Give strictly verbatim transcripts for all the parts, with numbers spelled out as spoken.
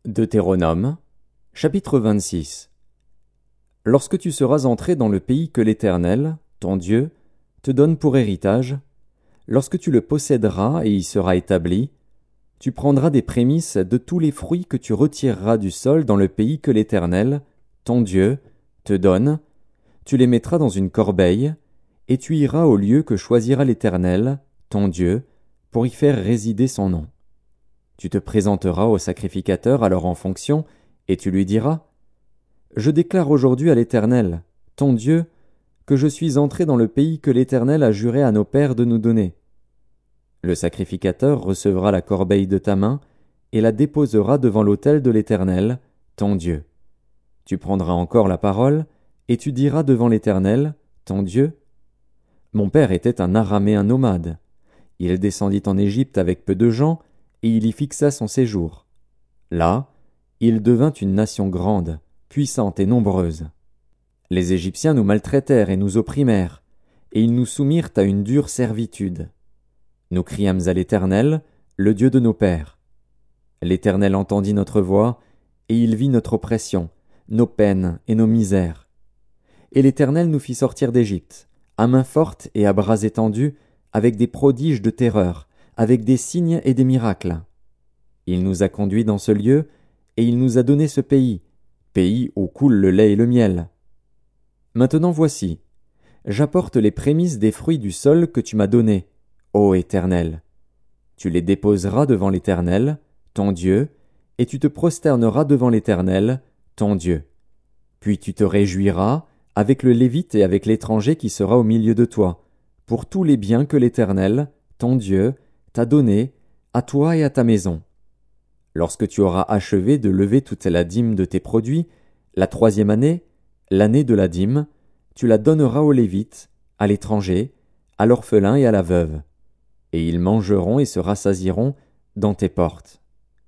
Deutéronome, chapitre vingt-six. Lorsque tu seras entré dans le pays que l'Éternel, ton Dieu, te donne pour héritage, lorsque tu le posséderas et y seras établi, tu prendras des prémices de tous les fruits que tu retireras du sol dans le pays que l'Éternel, ton Dieu, te donne, tu les mettras dans une corbeille, et tu iras au lieu que choisira l'Éternel, ton Dieu, pour y faire résider son nom. Tu te présenteras au sacrificateur alors en fonction, et tu lui diras : « Je déclare aujourd'hui à l'Éternel, ton Dieu, que je suis entré dans le pays que l'Éternel a juré à nos pères de nous donner. » Le sacrificateur recevra la corbeille de ta main et la déposera devant l'autel de l'Éternel, ton Dieu. Tu prendras encore la parole, et tu diras devant l'Éternel, ton Dieu : « Mon père était un Araméen nomade. Il descendit en Égypte avec peu de gens, et il y fixa son séjour. Là, il devint une nation grande, puissante et nombreuse. Les Égyptiens nous maltraitèrent et nous opprimèrent, et ils nous soumirent à une dure servitude. Nous criâmes à l'Éternel, le Dieu de nos pères. L'Éternel entendit notre voix, et il vit notre oppression, nos peines et nos misères. Et l'Éternel nous fit sortir d'Égypte, à main forte et à bras étendus, avec des prodiges de terreur, avec des signes et des miracles. Il nous a conduits dans ce lieu, et il nous a donné ce pays, pays où coule le lait et le miel. Maintenant voici, j'apporte les prémices des fruits du sol que tu m'as donnés, ô Éternel. Tu les déposeras devant l'Éternel, ton Dieu, et tu te prosterneras devant l'Éternel, ton Dieu. Puis tu te réjouiras avec le Lévite et avec l'étranger qui sera au milieu de toi, pour tous les biens que l'Éternel, ton Dieu, t'a donné, à toi et à ta maison. Lorsque tu auras achevé de lever toute la dîme de tes produits, la troisième année, l'année de la dîme, tu la donneras aux Lévites, à l'étranger, à l'orphelin et à la veuve, et ils mangeront et se rassasieront dans tes portes.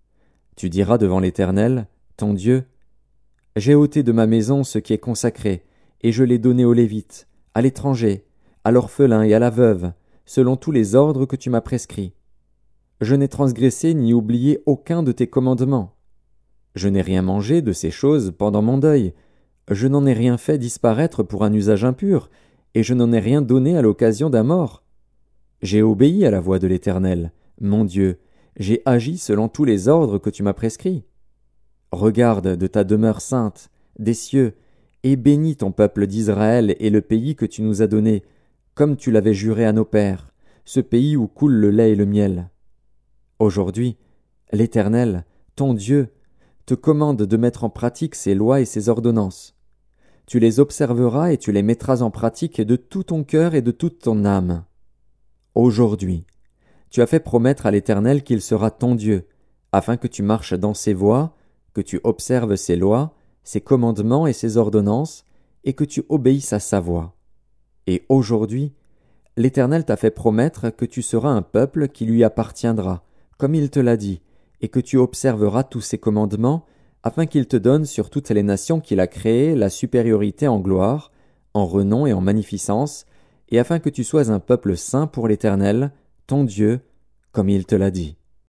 Tu diras devant l'Éternel, ton Dieu : « J'ai ôté de ma maison ce qui est consacré, et je l'ai donné aux Lévites, à l'étranger, à l'orphelin et à la veuve, selon tous les ordres que tu m'as prescrits. Je n'ai transgressé ni oublié aucun de tes commandements. Je n'ai rien mangé de ces choses pendant mon deuil. Je n'en ai rien fait disparaître pour un usage impur, et je n'en ai rien donné à l'occasion d'un mort. J'ai obéi à la voix de l'Éternel, mon Dieu, j'ai agi selon tous les ordres que tu m'as prescrits. Regarde de ta demeure sainte, des cieux, et bénis ton peuple d'Israël et le pays que tu nous as donné, comme tu l'avais juré à nos pères, ce pays où coule le lait et le miel. Aujourd'hui, l'Éternel, ton Dieu, te commande de mettre en pratique ces lois et ces ordonnances. Tu les observeras et tu les mettras en pratique de tout ton cœur et de toute ton âme. Aujourd'hui, tu as fait promettre à l'Éternel qu'il sera ton Dieu, afin que tu marches dans ses voies, que tu observes ses lois, ses commandements et ses ordonnances, et que tu obéisses à sa voix. Et aujourd'hui, l'Éternel t'a fait promettre que tu seras un peuple qui lui appartiendra, comme il te l'a dit, et que tu observeras tous ses commandements, afin qu'il te donne sur toutes les nations qu'il a créées la supériorité en gloire, en renom et en magnificence, et afin que tu sois un peuple saint pour l'Éternel, ton Dieu, comme il te l'a dit.